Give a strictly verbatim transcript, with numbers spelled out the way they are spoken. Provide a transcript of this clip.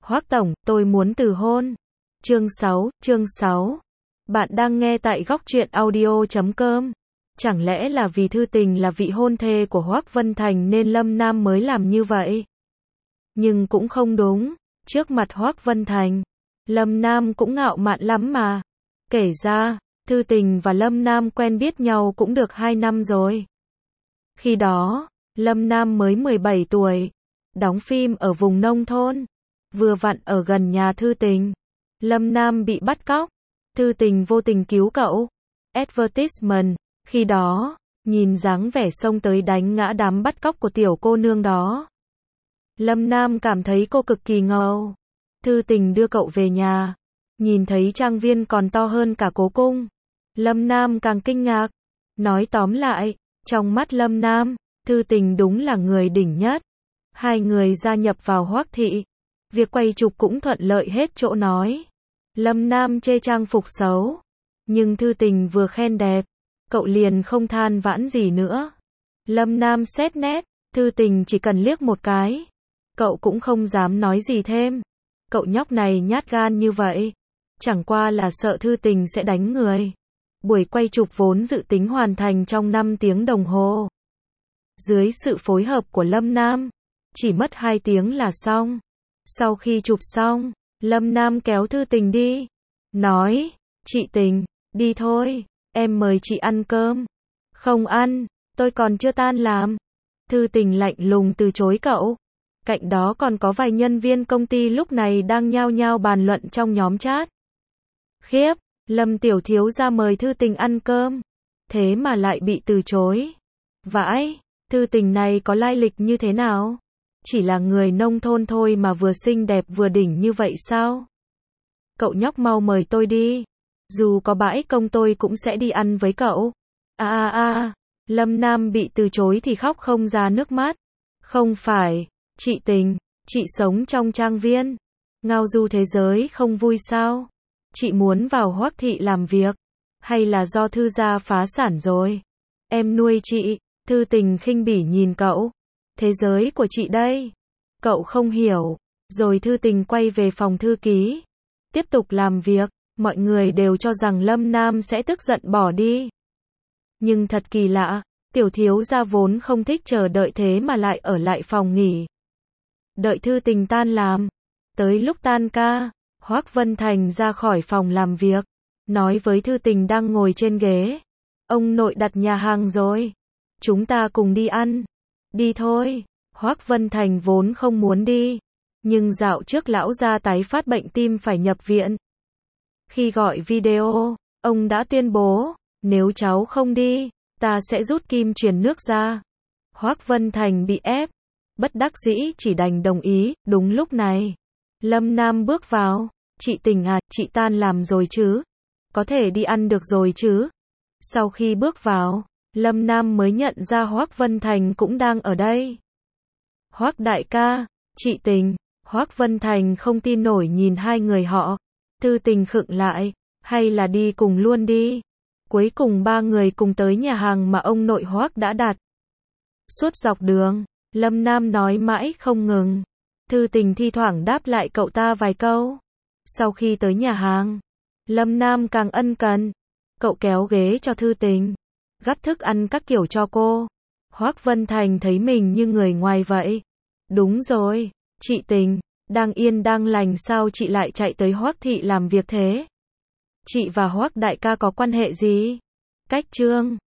Hoắc tổng, tôi muốn từ hôn. Chương sáu, chương sáu. Bạn đang nghe tại góc truyện audio chấm com. Chẳng lẽ là vì Thư Tình là vị hôn thê của Hoắc Vân Thành nên Lâm Nam mới làm như vậy? Nhưng cũng không đúng, trước mặt Hoắc Vân Thành, Lâm Nam cũng ngạo mạn lắm mà. Kể ra, Thư Tình và Lâm Nam quen biết nhau cũng được hai năm rồi. Khi đó, Lâm Nam mới mười bảy tuổi, đóng phim ở vùng nông thôn, vừa vặn ở gần nhà Thư Tình. Lâm Nam bị bắt cóc, Thư Tình vô tình cứu cậu. Advertisement, khi đó, nhìn dáng vẻ xông tới đánh ngã đám bắt cóc của tiểu cô nương đó. Lâm Nam cảm thấy cô cực kỳ ngầu. Thư Tình đưa cậu về nhà, nhìn thấy trang viên còn to hơn cả cố cung. Lâm Nam càng kinh ngạc. Nói tóm lại, trong mắt Lâm Nam, Thư Tình đúng là người đỉnh nhất. Hai người gia nhập vào Hoắc thị, việc quay chụp cũng thuận lợi hết chỗ nói. Lâm Nam chê trang phục xấu, nhưng Thư Tình vừa khen đẹp, cậu liền không than vãn gì nữa. Lâm Nam xét nét, Thư Tình chỉ cần liếc một cái, cậu cũng không dám nói gì thêm. Cậu nhóc này nhát gan như vậy, chẳng qua là sợ Thư Tình sẽ đánh người. Buổi quay chụp vốn dự tính hoàn thành trong năm tiếng đồng hồ. Dưới sự phối hợp của Lâm Nam, chỉ mất hai tiếng là xong. Sau khi chụp xong, Lâm Nam kéo Thư Tình đi, nói, chị Tình, đi thôi, em mời chị ăn cơm. Không ăn, tôi còn chưa tan làm. Thư Tình lạnh lùng từ chối cậu. Cạnh đó còn có vài nhân viên công ty lúc này đang nhao nhao bàn luận trong nhóm chat. Khiếp, Lâm tiểu thiếu gia mời Thư Tình ăn cơm, thế mà lại bị từ chối. Vãi, Thư Tình này có lai lịch như thế nào? Chỉ là người nông thôn thôi mà vừa xinh đẹp vừa đỉnh như vậy sao? Cậu nhóc mau mời tôi đi, dù có bãi công tôi cũng sẽ đi ăn với cậu. A a a, Lâm Nam bị từ chối thì khóc không ra nước mắt. Không phải, chị Tình, chị sống trong trang viên, ngao du thế giới không vui sao? Chị muốn vào Hoắc thị làm việc, hay là do Thư gia phá sản rồi? Em nuôi chị. Thư Tình khinh bỉ nhìn cậu. Thế giới của chị đây. Cậu không hiểu. Rồi Thư Tình quay về phòng thư ký, tiếp tục làm việc. Mọi người đều cho rằng Lâm Nam sẽ tức giận bỏ đi. Nhưng thật kỳ lạ, tiểu thiếu gia vốn không thích chờ đợi thế mà lại ở lại phòng nghỉ. Đợi Thư Tình tan làm. Tới lúc tan ca, Hoắc Vân Thành ra khỏi phòng làm việc, nói với Thư Tình đang ngồi trên ghế. Ông nội đặt nhà hàng rồi, chúng ta cùng đi ăn. Đi thôi. Hoắc Vân Thành vốn không muốn đi, nhưng dạo trước lão gia tái phát bệnh tim phải nhập viện. Khi gọi video, ông đã tuyên bố, nếu cháu không đi, ta sẽ rút kim truyền nước ra. Hoắc Vân Thành bị ép, bất đắc dĩ chỉ đành đồng ý. Đúng lúc này, Lâm Nam bước vào. Chị Tình à, chị tan làm rồi chứ? Có thể đi ăn được rồi chứ? Sau khi bước vào, Lâm Nam mới nhận ra Hoắc Vân Thành cũng đang ở đây. Hoắc đại ca, chị Tình. Hoắc Vân Thành không tin nổi nhìn hai người họ. Thư Tình khựng lại, hay là đi cùng luôn đi. Cuối cùng ba người cùng tới nhà hàng mà ông nội Hoắc đã đặt. Suốt dọc đường, Lâm Nam nói mãi không ngừng. Thư Tình thi thoảng đáp lại cậu ta vài câu. Sau khi tới nhà hàng, Lâm Nam càng ân cần. Cậu kéo ghế cho Thư Tình, gắp thức ăn các kiểu cho cô. Hoắc Vân Thành thấy mình như người ngoài vậy. Đúng rồi, chị Tình, đang yên đang lành sao chị lại chạy tới Hoắc thị làm việc thế? Chị và Hoắc đại ca có quan hệ gì? Cách Trương,